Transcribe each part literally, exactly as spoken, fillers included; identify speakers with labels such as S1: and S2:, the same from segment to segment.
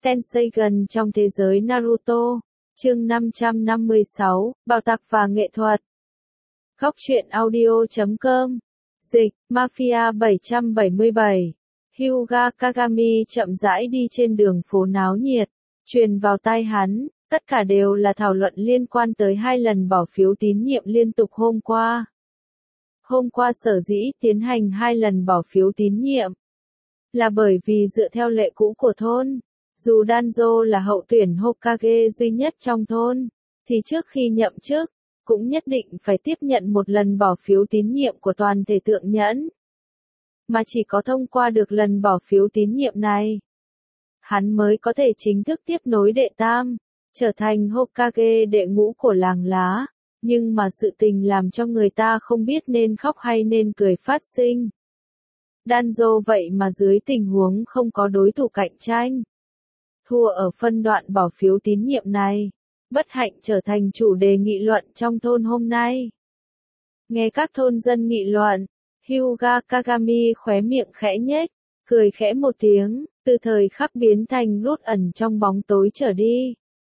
S1: Tenseigan trong thế giới Naruto. Chương năm trăm năm mươi sáu, Bảo tạc và nghệ thuật. Góc truyện audio chấm com. Dịch, Mafia bảy trăm bảy mươi bảy. Hyuga Kagami chậm rãi đi trên đường phố náo nhiệt. Truyền vào tai hắn, tất cả đều là thảo luận liên quan tới hai lần bỏ phiếu tín nhiệm liên tục hôm qua. Hôm qua sở dĩ tiến hành hai lần bỏ phiếu tín nhiệm là bởi vì dựa theo lệ cũ của thôn, dù Danzo là hậu tuyển Hokage duy nhất trong thôn, thì trước khi nhậm chức, cũng nhất định phải tiếp nhận một lần bỏ phiếu tín nhiệm của toàn thể thượng nhẫn. Mà chỉ có thông qua được lần bỏ phiếu tín nhiệm này, hắn mới có thể chính thức tiếp nối đệ tam, trở thành Hokage đệ ngũ của làng lá. Nhưng mà sự tình làm cho người ta không biết nên khóc hay nên cười phát sinh. Danzo vậy mà dưới tình huống không có đối thủ cạnh tranh, thua ở phân đoạn bỏ phiếu tín nhiệm này, bất hạnh trở thành chủ đề nghị luận trong thôn hôm nay. Nghe các thôn dân nghị luận, Hyuga Kagami khóe miệng khẽ nhếch, cười khẽ một tiếng, từ thời khắc biến thành rút ẩn trong bóng tối trở đi.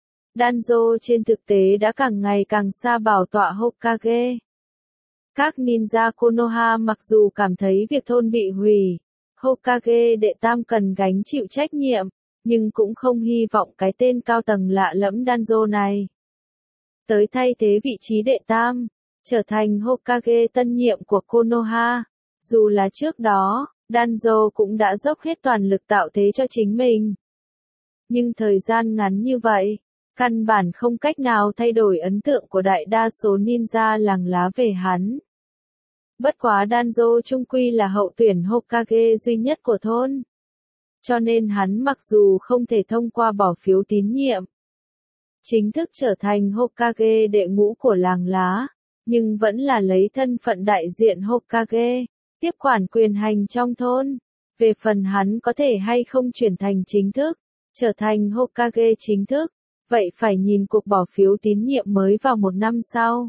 S1: Danzo trên thực tế đã càng ngày càng xa bảo tọa Hokage. Các ninja Konoha mặc dù cảm thấy việc thôn bị hủy, Hokage đệ tam cần gánh chịu trách nhiệm, nhưng cũng không hy vọng cái tên cao tầng lạ lẫm Danzo này tới thay thế vị trí đệ tam, trở thành Hokage tân nhiệm của Konoha. Dù là trước đó, Danzo cũng đã dốc hết toàn lực tạo thế cho chính mình. Nhưng thời gian ngắn như vậy, căn bản không cách nào thay đổi ấn tượng của đại đa số ninja làng lá về hắn. Bất quá Danzo chung quy là hậu tuyển Hokage duy nhất của thôn. Cho nên hắn mặc dù không thể thông qua bỏ phiếu tín nhiệm, chính thức trở thành Hokage đệ ngũ của làng lá, nhưng vẫn là lấy thân phận đại diện Hokage, tiếp quản quyền hành trong thôn. Về phần hắn có thể hay không chuyển thành chính thức, trở thành Hokage chính thức, vậy phải nhìn cuộc bỏ phiếu tín nhiệm mới vào một năm sau.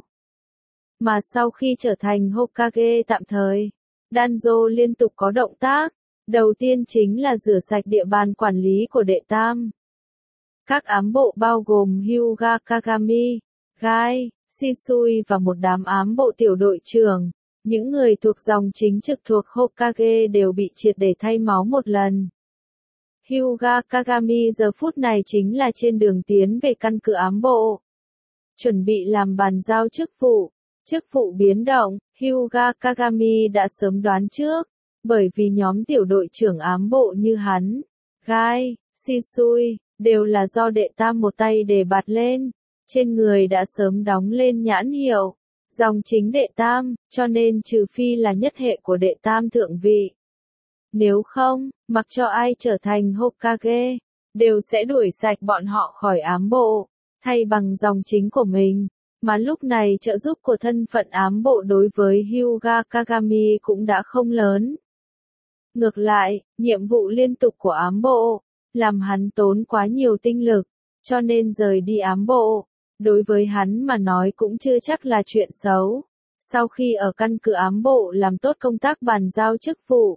S1: Mà sau khi trở thành Hokage tạm thời, Danzo liên tục có động tác. Đầu tiên chính là rửa sạch địa bàn quản lý của đệ tam. Các ám bộ bao gồm Hyuga Kagami, Gai, Shisui và một đám ám bộ tiểu đội trưởng, những người thuộc dòng chính trực thuộc Hokage đều bị triệt để thay máu một lần. Hyuga Kagami giờ phút này chính là trên đường tiến về căn cứ ám bộ, chuẩn bị làm bàn giao chức vụ. Chức vụ biến động, Hyuga Kagami đã sớm đoán trước, bởi vì nhóm tiểu đội trưởng ám bộ như hắn, Gai, Shisui, đều là do đệ tam một tay đề bạt lên, trên người đã sớm đóng lên nhãn hiệu, dòng chính đệ tam, cho nên trừ phi là nhất hệ của đệ tam thượng vị. Nếu không, mặc cho ai trở thành Hokage, đều sẽ đuổi sạch bọn họ khỏi ám bộ, thay bằng dòng chính của mình. Mà lúc này trợ giúp của thân phận ám bộ đối với Hyuga Kagami cũng đã không lớn. Ngược lại, nhiệm vụ liên tục của ám bộ, làm hắn tốn quá nhiều tinh lực, cho nên rời đi ám bộ, đối với hắn mà nói cũng chưa chắc là chuyện xấu. Sau khi ở căn cứ ám bộ làm tốt công tác bàn giao chức vụ,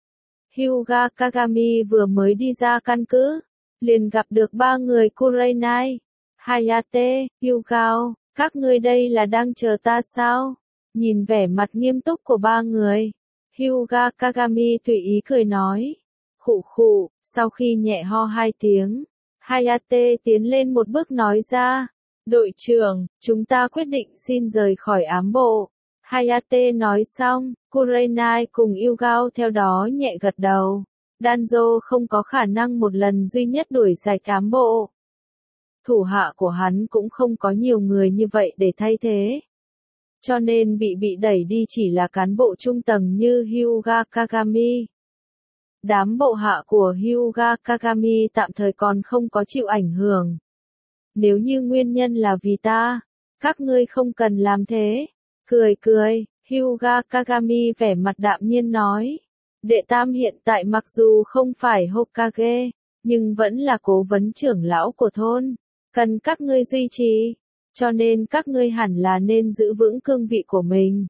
S1: Hyuga Kagami vừa mới đi ra căn cứ, liền gặp được ba người Kurenai, Hayate, Yugao. Các ngươi đây là đang chờ ta sao? Nhìn vẻ mặt nghiêm túc của ba người, Hyuga Kagami tùy ý cười nói. Khụ khụ, sau khi nhẹ ho hai tiếng, Hayate tiến lên một bước nói ra. Đội trưởng, chúng ta quyết định xin rời khỏi ám bộ. Hayate nói xong, Kurenai cùng Yugao theo đó nhẹ gật đầu. Danzo không có khả năng một lần duy nhất đuổi sạch ám bộ. Thủ hạ của hắn cũng không có nhiều người như vậy để thay thế. Cho nên bị bị đẩy đi chỉ là cán bộ trung tầng như Hyuga Kagami. Đám bộ hạ của Hyuga Kagami tạm thời còn không có chịu ảnh hưởng. Nếu như nguyên nhân là vì ta, các ngươi không cần làm thế. Cười cười, Hyuga Kagami vẻ mặt đạm nhiên nói. Đệ tam hiện tại mặc dù không phải Hokage, nhưng vẫn là cố vấn trưởng lão của thôn. Cần các ngươi duy trì, cho nên các ngươi hẳn là nên giữ vững cương vị của mình.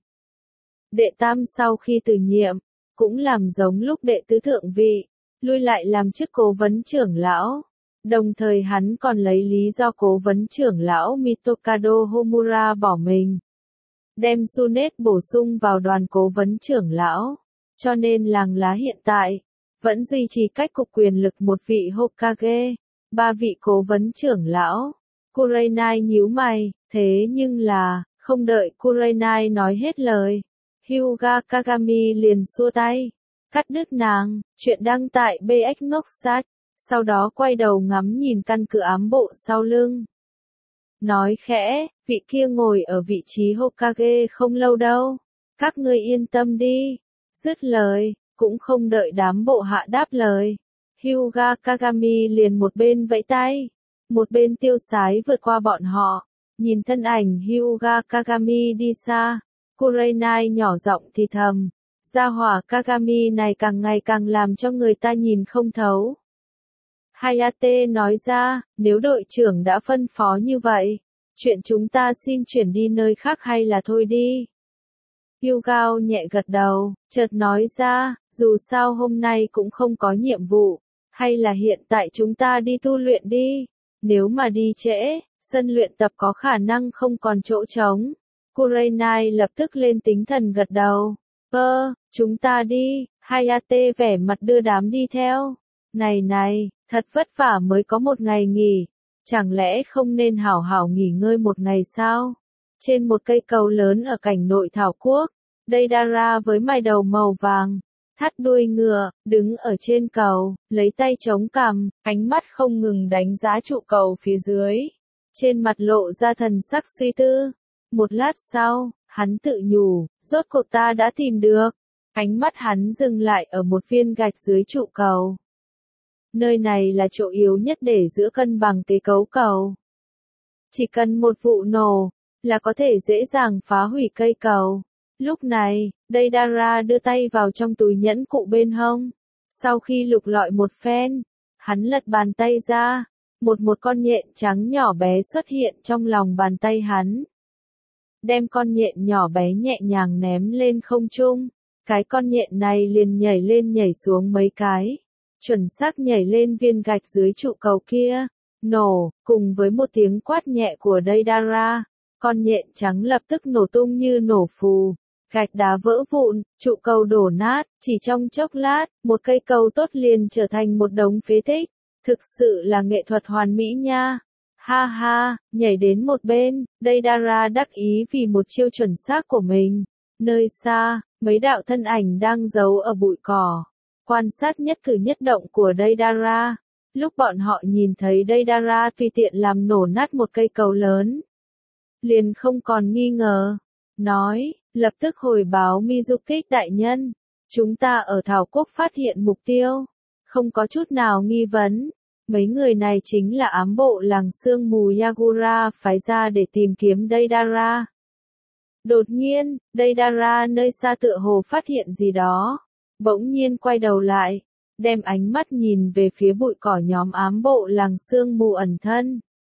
S1: Đệ tam sau khi từ nhiệm, cũng làm giống lúc đệ tứ thượng vị, lui lại làm chức cố vấn trưởng lão. Đồng thời hắn còn lấy lý do cố vấn trưởng lão Mitokado Homura bỏ mình, đem Tsunet bổ sung vào đoàn cố vấn trưởng lão. Cho nên làng lá hiện tại vẫn duy trì cách cục quyền lực một vị Hokage, ba vị cố vấn trưởng lão. Kurenai nhíu mày, thế nhưng là, không đợi Kurenai nói hết lời, Hyuga Kagami liền xua tay, cắt đứt nàng. Chuyện đăng tại bê ích ngốc sách, sau đó quay đầu ngắm nhìn căn cứ ám bộ sau lưng. Nói khẽ, vị kia ngồi ở vị trí Hokage không lâu đâu, các ngươi yên tâm đi. Dứt lời, cũng không đợi đám bộ hạ đáp lời, Hyuga Kagami liền một bên vẫy tay, một bên tiêu sái vượt qua bọn họ. Nhìn thân ảnh Hyuga Kagami đi xa, Kurenai nhỏ giọng thì thầm, gia hỏa Kagami này càng ngày càng làm cho người ta nhìn không thấu. Hayate nói ra, nếu đội trưởng đã phân phó như vậy, chuyện chúng ta xin chuyển đi nơi khác hay là thôi đi. Hyugao nhẹ gật đầu, chợt nói ra, dù sao hôm nay cũng không có nhiệm vụ, hay là hiện tại chúng ta đi tu luyện đi. Nếu mà đi trễ, sân luyện tập có khả năng không còn chỗ trống. Kurenai lập tức lên tinh thần gật đầu. Ơ, chúng ta đi. Hayate vẻ mặt đưa đám đi theo. Này này, thật vất vả mới có một ngày nghỉ. Chẳng lẽ không nên hảo hảo nghỉ ngơi một ngày sao? Trên một cây cầu lớn ở cảnh nội Thảo Quốc, Deidara với mái đầu màu vàng, thắt đuôi ngựa, đứng ở trên cầu, lấy tay chống cằm, ánh mắt không ngừng đánh giá trụ cầu phía dưới. Trên mặt lộ ra thần sắc suy tư. Một lát sau, hắn tự nhủ, rốt cuộc ta đã tìm được. Ánh mắt hắn dừng lại ở một viên gạch dưới trụ cầu. Nơi này là chỗ yếu nhất để giữ cân bằng cái cấu cầu. Chỉ cần một vụ nổ, là có thể dễ dàng phá hủy cây cầu. Lúc này, Deidara đưa tay vào trong túi nhẫn cụ bên hông. Sau khi lục lọi một phen, hắn lật bàn tay ra. Một một con nhện trắng nhỏ bé xuất hiện trong lòng bàn tay hắn. Đem con nhện nhỏ bé nhẹ nhàng ném lên không trung. Cái con nhện này liền nhảy lên nhảy xuống mấy cái. Chuẩn xác nhảy lên viên gạch dưới trụ cầu kia. Nổ, cùng với một tiếng quát nhẹ của Deidara. Con nhện trắng lập tức nổ tung như nổ phù. Gạch đá vỡ vụn, trụ cầu đổ nát, chỉ trong chốc lát, một cây cầu tốt liền trở thành một đống phế tích. Thực sự là nghệ thuật hoàn mỹ nha. Ha ha, nhảy đến một bên, Deidara đắc ý vì một chiêu chuẩn xác của mình. Nơi xa, mấy đạo thân ảnh đang giấu ở bụi cỏ. Quan sát nhất cử nhất động của Deidara. Lúc bọn họ nhìn thấy Deidara tùy tiện làm nổ nát một cây cầu lớn, liền không còn nghi ngờ. Nói, lập tức hồi báo Mizukik đại nhân. Chúng ta ở Thảo Quốc phát hiện mục tiêu. Không có chút nào nghi vấn. Mấy người này chính là ám bộ làng sương mù Yagura phái ra để tìm kiếm Deidara. Đột nhiên, Deidara nơi xa tựa hồ phát hiện gì đó. Bỗng nhiên quay đầu lại, đem ánh mắt nhìn về phía bụi cỏ nhóm ám bộ làng sương mù ẩn thân.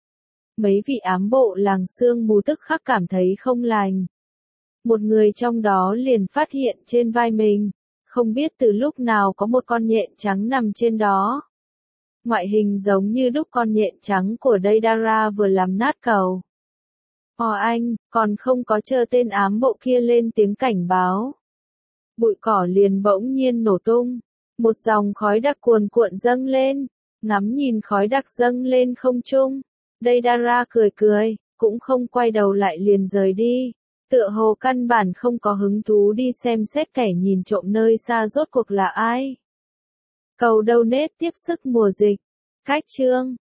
S1: Mấy vị ám bộ làng sương mù tức khắc cảm thấy không lành. Một người trong đó liền phát hiện trên vai mình, không biết từ lúc nào có một con nhện trắng nằm trên đó. Ngoại hình giống như đúc con nhện trắng của Deidara vừa làm nát cầu. Ồ anh, còn không có chờ tên ám bộ kia lên tiếng cảnh báo. Bụi cỏ liền bỗng nhiên nổ tung. Một dòng khói đặc cuồn cuộn dâng lên. Ngắm nhìn khói đặc dâng lên không trung. Deidara cười cười, cũng không quay đầu lại liền rời đi. Tựa hồ căn bản không có hứng thú đi xem xét kẻ nhìn trộm nơi xa rốt cuộc là ai. Cầu donate tiếp sức mùa dịch. Cách chương